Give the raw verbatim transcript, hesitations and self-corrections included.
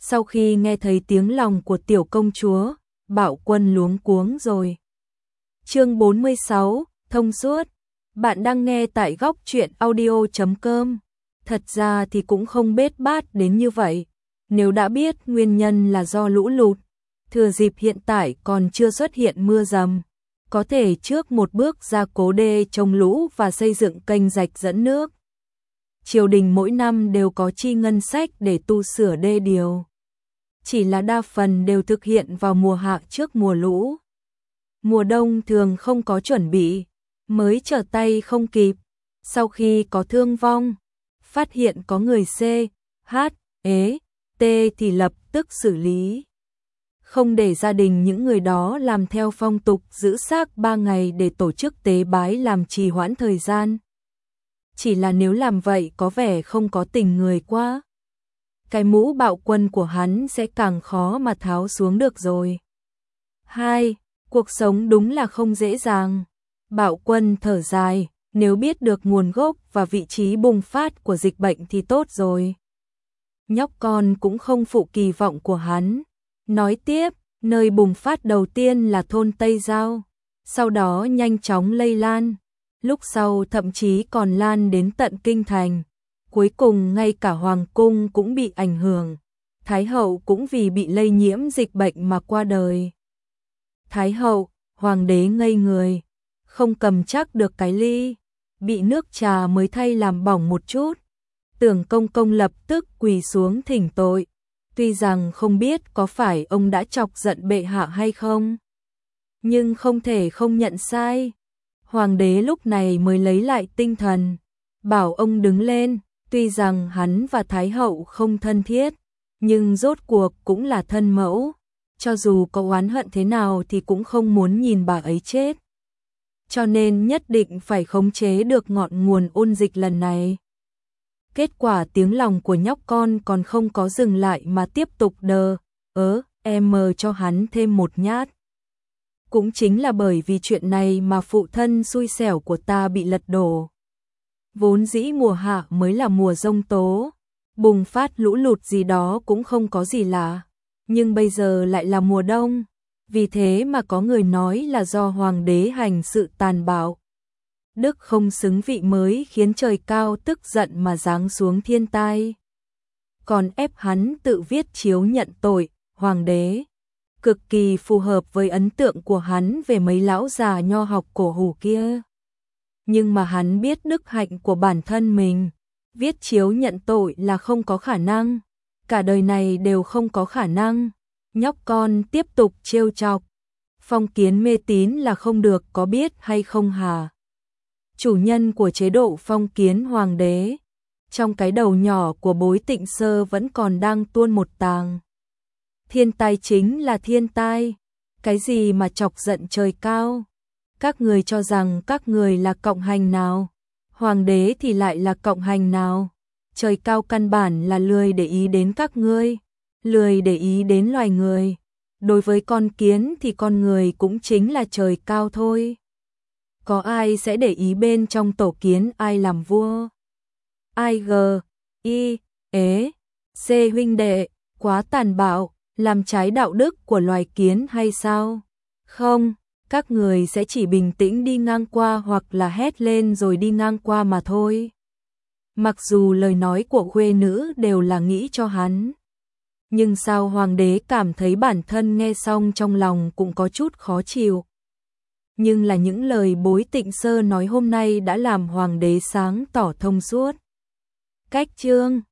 Sau khi nghe thấy tiếng lòng của tiểu công chúa, Bạo Quân luống cuống rồi. Chương bốn mươi sáu, thông suốt. Bạn đang nghe tại góc truyện audio chấm com. Thật ra thì cũng không bết bát đến như vậy. Nếu đã biết nguyên nhân là do lũ lụt, thừa dịp hiện tại còn chưa xuất hiện mưa dầm, có thể trước một bước ra cố đê chống lũ và xây dựng kênh rạch dẫn nước. Triều đình mỗi năm đều có chi ngân sách để tu sửa đê điều. Chỉ là đa phần đều thực hiện vào mùa hạ trước mùa lũ. Mùa đông thường không có chuẩn bị, mới trở tay không kịp. Sau khi có thương vong, phát hiện có người C, H, ế, T thì lập tức xử lý. Không để gia đình những người đó làm theo phong tục giữ xác ba ngày để tổ chức tế bái làm trì hoãn thời gian. Chỉ là nếu làm vậy có vẻ không có tình người quá. Cái mũ Bạo Quân của hắn sẽ càng khó mà tháo xuống được rồi. Hai, cuộc sống đúng là không dễ dàng. Bạo Quân thở dài, nếu biết được nguồn gốc và vị trí bùng phát của dịch bệnh thì tốt rồi. Nhóc con cũng không phụ kỳ vọng của hắn. Nói tiếp, nơi bùng phát đầu tiên là thôn Tây Giao, sau đó nhanh chóng lây lan, lúc sau thậm chí còn lan đến tận kinh thành. Cuối cùng ngay cả hoàng cung cũng bị ảnh hưởng, Thái hậu cũng vì bị lây nhiễm dịch bệnh mà qua đời. Thái hậu, hoàng đế ngây người, không cầm chắc được cái ly, bị nước trà mới thay làm bỏng một chút. Tưởng công công lập tức quỳ xuống thỉnh tội, tuy rằng không biết có phải ông đã chọc giận bệ hạ hay không, nhưng không thể không nhận sai. Hoàng đế lúc này mới lấy lại tinh thần, bảo ông đứng lên. Tuy rằng hắn và Thái hậu không thân thiết, nhưng rốt cuộc cũng là thân mẫu, cho dù có oán hận thế nào thì cũng không muốn nhìn bà ấy chết. Cho nên nhất định phải khống chế được ngọn nguồn ôn dịch lần này. Kết quả tiếng lòng của nhóc con còn không có dừng lại mà tiếp tục đờ, ớ, em cho hắn thêm một nhát. Cũng chính là bởi vì chuyện này mà phụ thân xui xẻo của ta bị lật đổ. Vốn dĩ mùa hạ mới là mùa giông tố, bùng phát lũ lụt gì đó cũng không có gì lạ, nhưng bây giờ lại là mùa đông, vì thế mà có người nói là do hoàng đế hành sự tàn bạo. Đức không xứng vị mới khiến trời cao tức giận mà giáng xuống thiên tai. Còn ép hắn tự viết chiếu nhận tội, hoàng đế. Cực kỳ phù hợp với ấn tượng của hắn về mấy lão già nho học cổ hủ kia. Nhưng mà hắn biết đức hạnh của bản thân mình, viết chiếu nhận tội là không có khả năng, cả đời này đều không có khả năng. Nhóc con tiếp tục trêu chọc, phong kiến mê tín là không được có biết hay không hả? Chủ nhân của chế độ phong kiến hoàng đế, trong cái đầu nhỏ của Bối Tịnh Sơ vẫn còn đang tuôn một tàng. Thiên tai chính là thiên tai, cái gì mà chọc giận trời cao? Các người cho rằng các người là cộng hành nào, hoàng đế thì lại là cộng hành nào. Trời cao căn bản là lười để ý đến các ngươi, lười để ý đến loài người. Đối với con kiến thì con người cũng chính là trời cao thôi. Có ai sẽ để ý bên trong tổ kiến ai làm vua? Ai g, y, ế, c huynh đệ, quá tàn bạo, làm trái đạo đức của loài kiến hay sao? Không. Các người sẽ chỉ bình tĩnh đi ngang qua hoặc là hét lên rồi đi ngang qua mà thôi. Mặc dù lời nói của khuê nữ đều là nghĩ cho hắn, nhưng sao hoàng đế cảm thấy bản thân nghe xong trong lòng cũng có chút khó chịu. Nhưng là những lời Bối Tịnh Sơ nói hôm nay đã làm hoàng đế sáng tỏ thông suốt. Cách chương